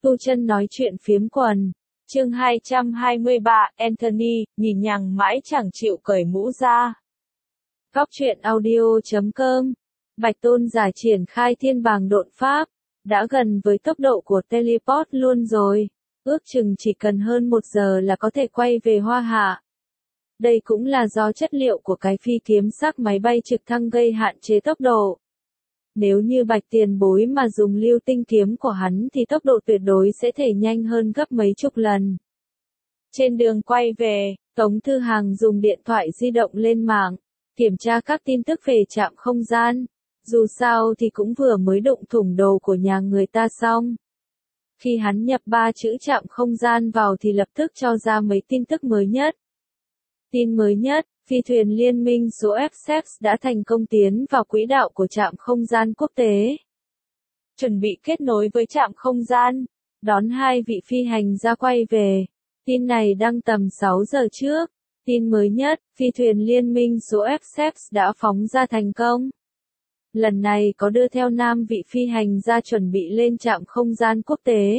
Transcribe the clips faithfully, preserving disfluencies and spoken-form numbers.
Tu Chân nói chuyện phiếm quần. Chương hai trăm hai mươi ba, Anthony, nhìn nhằng mãi chẳng chịu cởi mũ ra. Góc truyện audio chấm com. Bạch Tôn giả triển khai thiên bàng độn pháp, đã gần với tốc độ của teleport luôn rồi, ước chừng chỉ cần hơn một giờ là có thể quay về Hoa Hạ. Đây cũng là do chất liệu của cái phi kiếm sắc máy bay trực thăng gây hạn chế tốc độ. Nếu như Bạch Tiền Bối mà dùng lưu tinh kiếm của hắn thì tốc độ tuyệt đối sẽ thể nhanh hơn gấp mấy chục lần. Trên đường quay về, Tống Thư Hàng dùng điện thoại di động lên mạng, kiểm tra các tin tức về trạm không gian. Dù sao thì cũng vừa mới đụng thủng đồ của nhà người ta xong. Khi hắn nhập ba chữ trạm không gian vào thì lập tức cho ra mấy tin tức mới nhất. Tin mới nhất, phi thuyền liên minh số ép ét e pê đã thành công tiến vào quỹ đạo của trạm không gian quốc tế. Chuẩn bị kết nối với trạm không gian, đón hai vị phi hành gia quay về. Tin này đăng tầm sáu giờ trước. Tin mới nhất, phi thuyền liên minh số ép ét e pê đã phóng ra thành công. Lần này có đưa theo năm vị phi hành gia chuẩn bị lên trạm không gian quốc tế.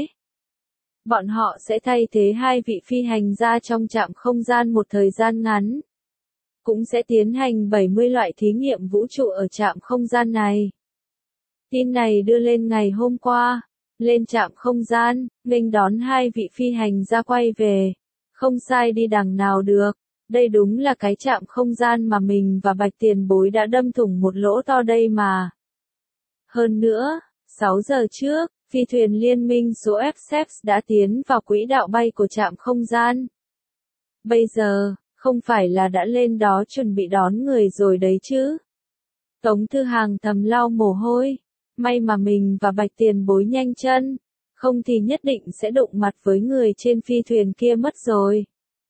Bọn họ sẽ thay thế hai vị phi hành gia trong trạm không gian một thời gian ngắn. Cũng sẽ tiến hành bảy mươi loại thí nghiệm vũ trụ ở trạm không gian này. Tin này đưa lên ngày hôm qua. Lên trạm không gian, nghênh đón hai vị phi hành gia quay về. Không sai đi đằng nào được. Đây đúng là cái trạm không gian mà mình và Bạch Tiền Bối đã đâm thủng một lỗ to đây mà. Hơn nữa, sáu giờ trước, phi thuyền liên minh số ép ét e pê đã tiến vào quỹ đạo bay của trạm không gian. Bây giờ, không phải là đã lên đó chuẩn bị đón người rồi đấy chứ. Tống Thư Hàng thầm lau mồ hôi. May mà mình và Bạch Tiền Bối nhanh chân, không thì nhất định sẽ đụng mặt với người trên phi thuyền kia mất rồi.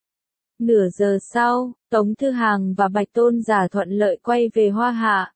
Nửa giờ sau, Tống Thư Hàng và Bạch Tôn giả thuận lợi quay về Hoa Hạ.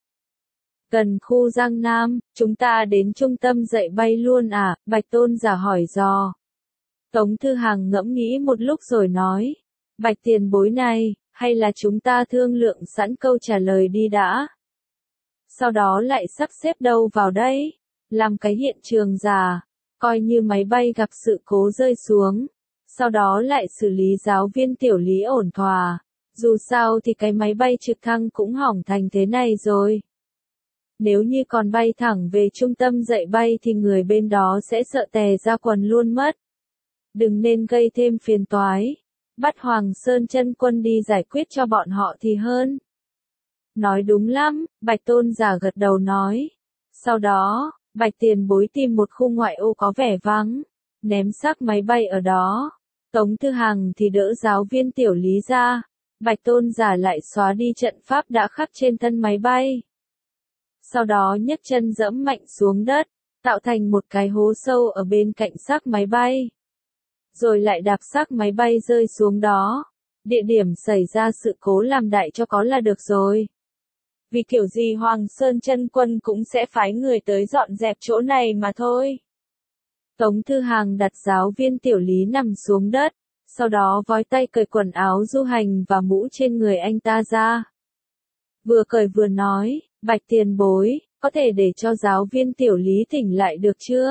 Gần khu Giang Nam, chúng ta đến trung tâm dạy bay luôn à? Bạch Tôn giả hỏi dò. Tống Thư Hàng ngẫm nghĩ một lúc rồi nói. Bạch Tiền Bối này, hay là chúng ta thương lượng sẵn câu trả lời đi đã. Sau đó lại sắp xếp đâu vào đây, làm cái hiện trường giả, coi như máy bay gặp sự cố rơi xuống. Sau đó lại xử lý giáo viên tiểu lý ổn thỏa. Dù sao thì cái máy bay trực thăng cũng hỏng thành thế này rồi. Nếu như còn bay thẳng về trung tâm dạy bay thì người bên đó sẽ sợ tè ra quần luôn mất. Đừng nên gây thêm phiền toái. Bắt Hoàng Sơn Chân Quân đi giải quyết cho bọn họ thì hơn. Nói đúng lắm, Bạch Tôn giả gật đầu nói. Sau đó, Bạch Tiền Bối tìm một khu ngoại ô có vẻ vắng, ném xác máy bay ở đó. Tống Thư Hàng thì đỡ giáo viên tiểu lý ra. Bạch Tôn giả lại xóa đi trận pháp đã khắc trên thân máy bay. Sau đó nhấc chân giẫm mạnh xuống đất, tạo thành một cái hố sâu ở bên cạnh xác máy bay. Rồi lại đạp xác máy bay rơi xuống đó. Địa điểm xảy ra sự cố làm đại cho có là được rồi. Vì kiểu gì Hoàng Sơn Chân Quân cũng sẽ phái người tới dọn dẹp chỗ này mà thôi. Tống Thư Hàng đặt giáo viên tiểu lý nằm xuống đất, sau đó vói tay cởi quần áo du hành và mũ trên người anh ta ra. Vừa cởi vừa nói, Bạch Tiền Bối, có thể để cho giáo viên tiểu lý tỉnh lại được chưa?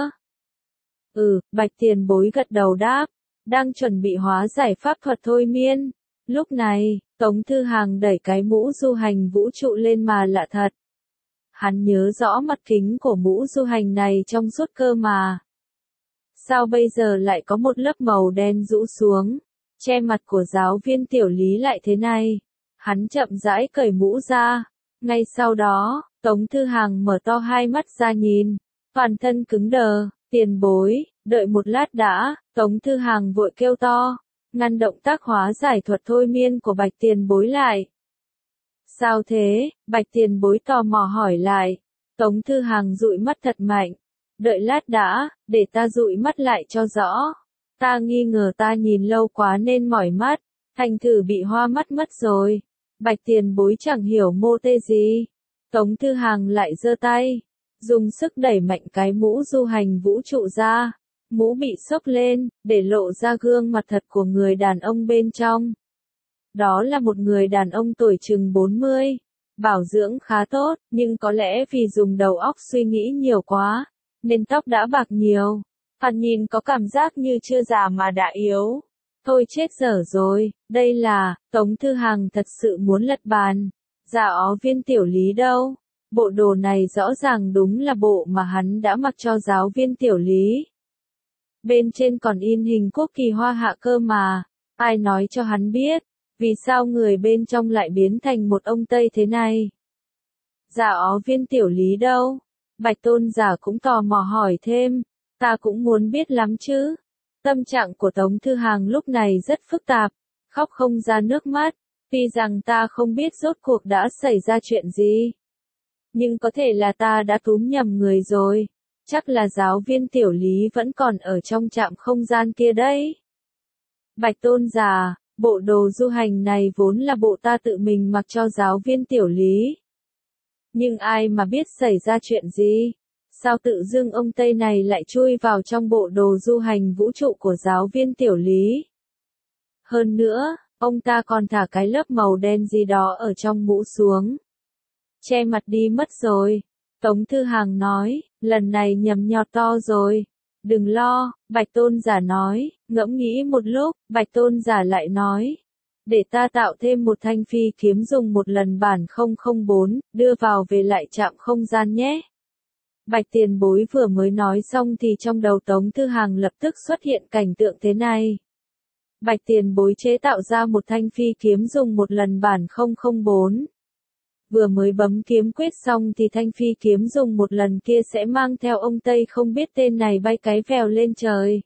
Ừ, Bạch Tiền Bối gật đầu đáp, đang chuẩn bị hóa giải pháp thuật thôi miên. Lúc này, Tống Thư Hàng đẩy cái mũ du hành vũ trụ lên mà lạ thật. Hắn nhớ rõ mặt kính của mũ du hành này trong suốt cơ mà. Sao bây giờ lại có một lớp màu đen rũ xuống, che mặt của giáo viên tiểu lý lại thế này? Hắn chậm rãi cởi mũ ra. Ngay sau đó, Tống Thư Hàng mở to hai mắt ra nhìn, toàn thân cứng đờ. Tiền Bối, đợi một lát đã. Tống Thư Hàng vội kêu to, ngăn động tác hóa giải thuật thôi miên của Bạch Tiền Bối lại. Sao thế? Bạch Tiền Bối tò mò hỏi lại. Tống Thư Hàng dụi mắt thật mạnh. Đợi lát đã, để ta dụi mắt lại cho rõ. Ta nghi ngờ ta nhìn lâu quá nên mỏi mắt, thành thử bị hoa mắt mất rồi. Bạch Tiền Bối chẳng hiểu mô tê gì. Tống Thư Hàng lại giơ tay, dùng sức đẩy mạnh cái mũ du hành vũ trụ ra. Mũ bị xốc lên, để lộ ra gương mặt thật của người đàn ông bên trong. Đó là một người đàn ông tuổi chừng bốn mươi, bảo dưỡng khá tốt, nhưng có lẽ vì dùng đầu óc suy nghĩ nhiều quá, nên tóc đã bạc nhiều. Thoạt nhìn có cảm giác như chưa già mà đã yếu. Thôi chết dở rồi, đây là, Tống Thư Hằng thật sự muốn lật bàn. Dạ ó viên tiểu lý đâu? Bộ đồ này rõ ràng đúng là bộ mà hắn đã mặc cho giáo viên tiểu lý. Bên trên còn in hình quốc kỳ Hoa Hạ cơ mà, ai nói cho hắn biết, vì sao người bên trong lại biến thành một ông Tây thế này? Dạ ó viên tiểu lý đâu? Bạch Tôn giả cũng tò mò hỏi thêm, ta cũng muốn biết lắm chứ. Tâm trạng của Tống Thư Hằng lúc này rất phức tạp, khóc không ra nước mắt, tuy rằng ta không biết rốt cuộc đã xảy ra chuyện gì. Nhưng có thể là ta đã túm nhầm người rồi, chắc là giáo viên tiểu lý vẫn còn ở trong trạm không gian kia đấy. Bạch Tôn giả, bộ đồ du hành này vốn là bộ ta tự mình mặc cho giáo viên tiểu lý. Nhưng ai mà biết xảy ra chuyện gì? Sao tự dưng ông Tây này lại chui vào trong bộ đồ du hành vũ trụ của giáo viên tiểu lý? Hơn nữa, ông ta còn thả cái lớp màu đen gì đó ở trong mũ xuống. Che mặt đi mất rồi. Tống Thư Hằng nói, lần này nhầm nhọt to rồi. Đừng lo, Bạch Tôn giả nói, ngẫm nghĩ một lúc, Bạch Tôn giả lại nói. Để ta tạo thêm một thanh phi kiếm dùng một lần bản không không bốn, đưa vào về lại trạm không gian nhé. Bạch Tiền Bối vừa mới nói xong thì trong đầu Tống Thư Hằng lập tức xuất hiện cảnh tượng thế này. Bạch Tiền Bối chế tạo ra một thanh phi kiếm dùng một lần bản không không bốn. Vừa mới bấm kiếm quyết xong thì thanh phi kiếm dùng một lần kia sẽ mang theo ông Tây không biết tên này bay cái vèo lên trời.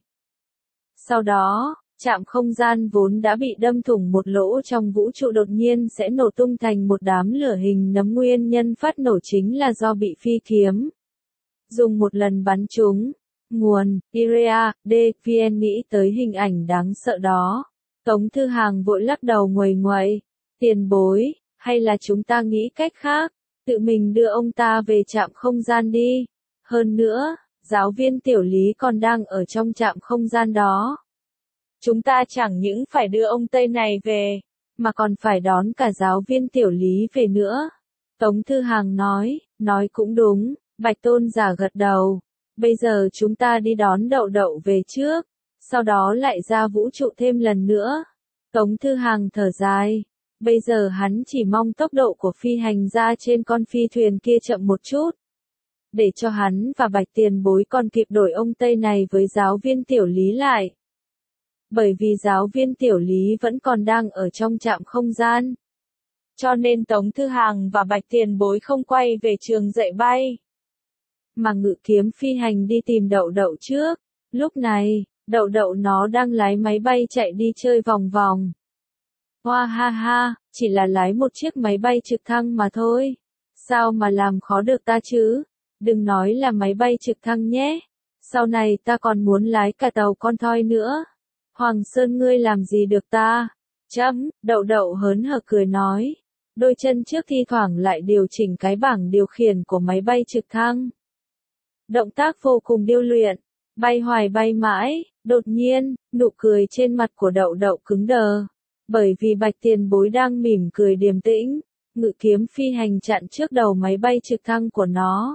Sau đó, trạm không gian vốn đã bị đâm thủng một lỗ trong vũ trụ đột nhiên sẽ nổ tung thành một đám lửa hình nấm, nguyên nhân phát nổ chính là do bị phi kiếm dùng một lần bắn trúng. Nguồn, Irea, D, vê en nghĩ tới hình ảnh đáng sợ đó. Tống Thư Hằng vội lắc đầu nguầy nguậy. Tiền bối, hay là chúng ta nghĩ cách khác, tự mình đưa ông ta về trạm không gian đi. Hơn nữa, giáo viên tiểu lý còn đang ở trong trạm không gian đó. Chúng ta chẳng những phải đưa ông Tây này về, mà còn phải đón cả giáo viên tiểu lý về nữa. Tống Thư Hằng nói, nói cũng đúng, Bạch Tôn giả gật đầu. Bây giờ chúng ta đi đón Đậu Đậu về trước, sau đó lại ra vũ trụ thêm lần nữa. Tống Thư Hằng thở dài. Bây giờ hắn chỉ mong tốc độ của phi hành gia trên con phi thuyền kia chậm một chút. Để cho hắn và Bạch Tiền Bối còn kịp đổi ông Tây này với giáo viên tiểu lý lại. Bởi vì giáo viên tiểu lý vẫn còn đang ở trong trạm không gian. Cho nên Tống Thư Hằng và Bạch Tiền Bối không quay về trường dạy bay, mà ngự kiếm phi hành đi tìm Đậu Đậu trước. Lúc này, Đậu Đậu nó đang lái máy bay chạy đi chơi vòng vòng. Hoa ha ha, chỉ là lái một chiếc máy bay trực thăng mà thôi. Sao mà làm khó được ta chứ? Đừng nói là máy bay trực thăng nhé. Sau này ta còn muốn lái cả tàu con thoi nữa. Hoàng Sơn ngươi làm gì được ta? Chấm, Đậu Đậu hớn hở cười nói. Đôi chân trước thi thoảng lại điều chỉnh cái bảng điều khiển của máy bay trực thăng. Động tác vô cùng điêu luyện. Bay hoài bay mãi, đột nhiên, nụ cười trên mặt của Đậu Đậu cứng đờ. Bởi vì Bạch Tiền Bối đang mỉm cười điềm tĩnh, ngự kiếm phi hành chặn trước đầu máy bay trực thăng của nó.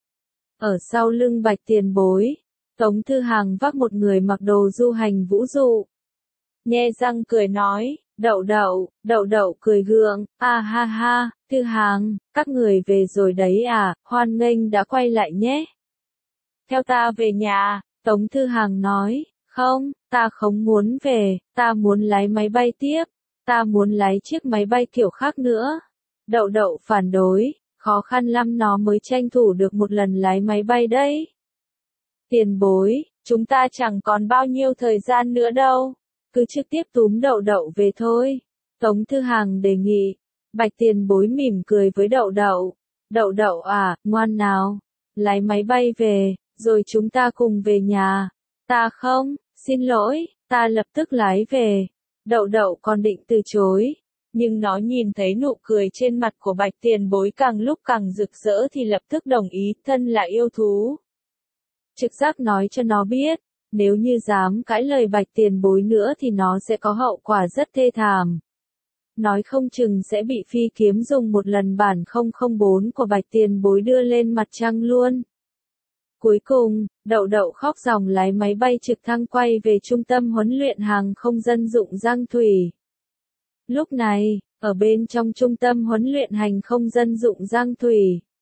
Ở sau lưng Bạch Tiền Bối, Tống Thư Hằng vác một người mặc đồ du hành vũ dụ. Nhe răng cười nói, Đậu Đậu, Đậu Đậu cười gượng, a ha ha, Thư Hằng, các người về rồi đấy à, hoan nghênh đã quay lại nhé. Theo ta về nhà, Tống Thư Hằng nói. Không, ta không muốn về, ta muốn lái máy bay tiếp, ta muốn lái chiếc máy bay kiểu khác nữa. Đậu Đậu phản đối, khó khăn lắm nó mới tranh thủ được một lần lái máy bay đấy. Tiền Bối, chúng ta chẳng còn bao nhiêu thời gian nữa đâu, cứ trực tiếp túm Đậu Đậu về thôi. Tống Thư Hằng đề nghị. Bạch Tiền Bối mỉm cười với Đậu Đậu. Đậu Đậu à, ngoan nào, lái máy bay về, rồi chúng ta cùng về nhà. Ta không, xin lỗi, ta lập tức lái về. Đậu Đậu còn định từ chối, nhưng nó nhìn thấy nụ cười trên mặt của Bạch Tiền Bối càng lúc càng rực rỡ thì lập tức đồng ý, thân là yêu thú. Trực giác nói cho nó biết, nếu như dám cãi lời Bạch Tiền Bối nữa thì nó sẽ có hậu quả rất thê thảm. Nói không chừng sẽ bị phi kiếm dùng một lần bản không không bốn của Bạch Tiền Bối đưa lên mặt trăng luôn. Cuối cùng, Đậu Đậu khóc ròng lái máy bay trực thăng quay về trung tâm huấn luyện hàng không dân dụng Giang Thủy. Lúc này, ở bên trong trung tâm huấn luyện hành không dân dụng Giang Thủy,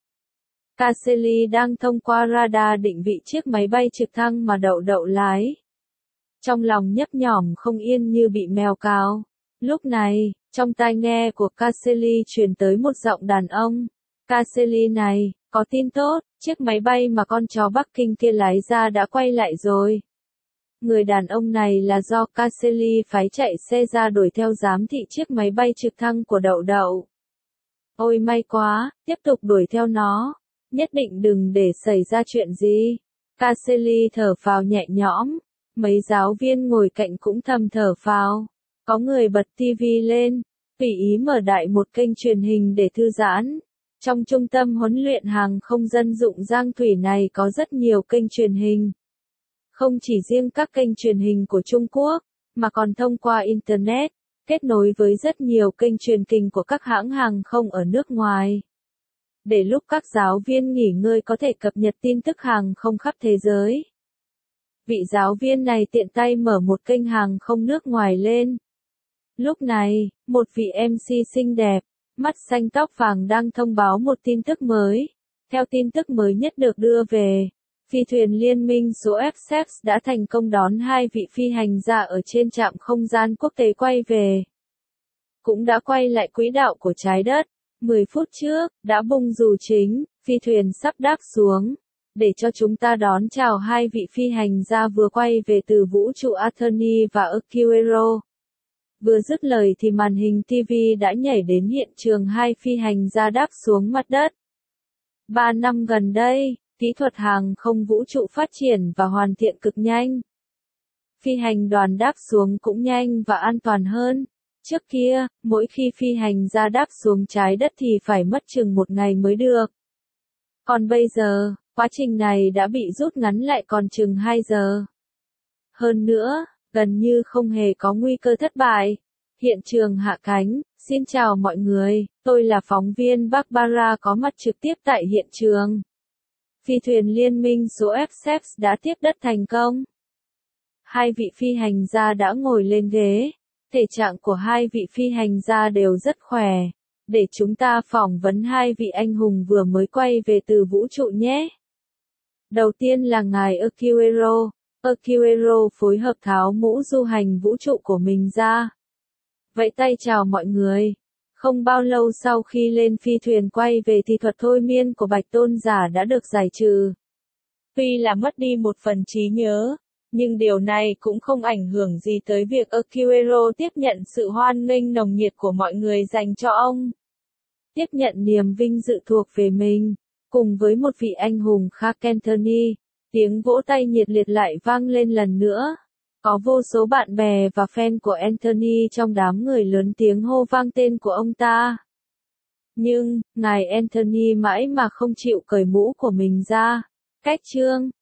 Caselli đang thông qua radar định vị chiếc máy bay trực thăng mà Đậu Đậu lái. Trong lòng nhấp nhổm không yên như bị mèo cào. Lúc này, trong tai nghe của Caselli truyền tới một giọng đàn ông. Caselli này, có tin tốt, chiếc máy bay mà con chó Bắc Kinh kia lái ra đã quay lại rồi. Người đàn ông này là do Caselli phái chạy xe ra đuổi theo giám thị chiếc máy bay trực thăng của Đậu Đậu. Ôi may quá, tiếp tục đuổi theo nó. Nhất định đừng để xảy ra chuyện gì. Caselli thở phào nhẹ nhõm. Mấy giáo viên ngồi cạnh cũng thầm thở phào. Có người bật tivi lên, tùy ý mở đại một kênh truyền hình để thư giãn. Trong trung tâm huấn luyện hàng không dân dụng Giang Thủy này có rất nhiều kênh truyền hình. Không chỉ riêng các kênh truyền hình của Trung Quốc, mà còn thông qua Internet, kết nối với rất nhiều kênh truyền hình của các hãng hàng không ở nước ngoài. Để lúc các giáo viên nghỉ ngơi có thể cập nhật tin tức hàng không khắp thế giới. Vị giáo viên này tiện tay mở một kênh hàng không nước ngoài lên. Lúc này, một vị em xê xinh đẹp, mắt xanh tóc vàng đang thông báo một tin tức mới. Theo tin tức mới nhất được đưa về, phi thuyền liên minh số ép ép đã thành công đón hai vị phi hành gia ở trên trạm không gian quốc tế quay về. Cũng đã quay lại quỹ đạo của trái đất. mười phút trước, đã bung dù chính, phi thuyền sắp đáp xuống. Để cho chúng ta đón chào hai vị phi hành gia vừa quay về từ vũ trụ Attorney và Aquero. Vừa dứt lời thì màn hình ti vi đã nhảy đến hiện trường hai phi hành gia đáp xuống mặt đất. Ba năm gần đây, kỹ thuật hàng không vũ trụ phát triển và hoàn thiện cực nhanh. Phi hành đoàn đáp xuống cũng nhanh và an toàn hơn. Trước kia, mỗi khi phi hành gia đáp xuống trái đất thì phải mất chừng một ngày mới được. Còn bây giờ, quá trình này đã bị rút ngắn lại còn chừng hai giờ. Hơn nữa, gần như không hề có nguy cơ thất bại. Hiện trường hạ cánh, xin chào mọi người, tôi là phóng viên Barbara có mặt trực tiếp tại hiện trường. Phi thuyền liên minh số ép ép đã tiếp đất thành công. Hai vị phi hành gia đã ngồi lên ghế. Thể trạng của hai vị phi hành gia đều rất khỏe. Để chúng ta phỏng vấn hai vị anh hùng vừa mới quay về từ vũ trụ nhé. Đầu tiên là ngài Aquero. Aquero phối hợp tháo mũ du hành vũ trụ của mình ra. Vẫy tay chào mọi người. Không bao lâu sau khi lên phi thuyền quay về thì thuật thôi miên của Bạch Tôn giả đã được giải trừ. Tuy là mất đi một phần trí nhớ, nhưng điều này cũng không ảnh hưởng gì tới việc Aquero tiếp nhận sự hoan nghênh nồng nhiệt của mọi người dành cho ông. Tiếp nhận niềm vinh dự thuộc về mình, cùng với một vị anh hùng khác Anthony, tiếng vỗ tay nhiệt liệt lại vang lên lần nữa. Có vô số bạn bè và fan của Anthony trong đám người lớn tiếng hô vang tên của ông ta. Nhưng, ngài Anthony mãi mà không chịu cởi mũ của mình ra. Cách chương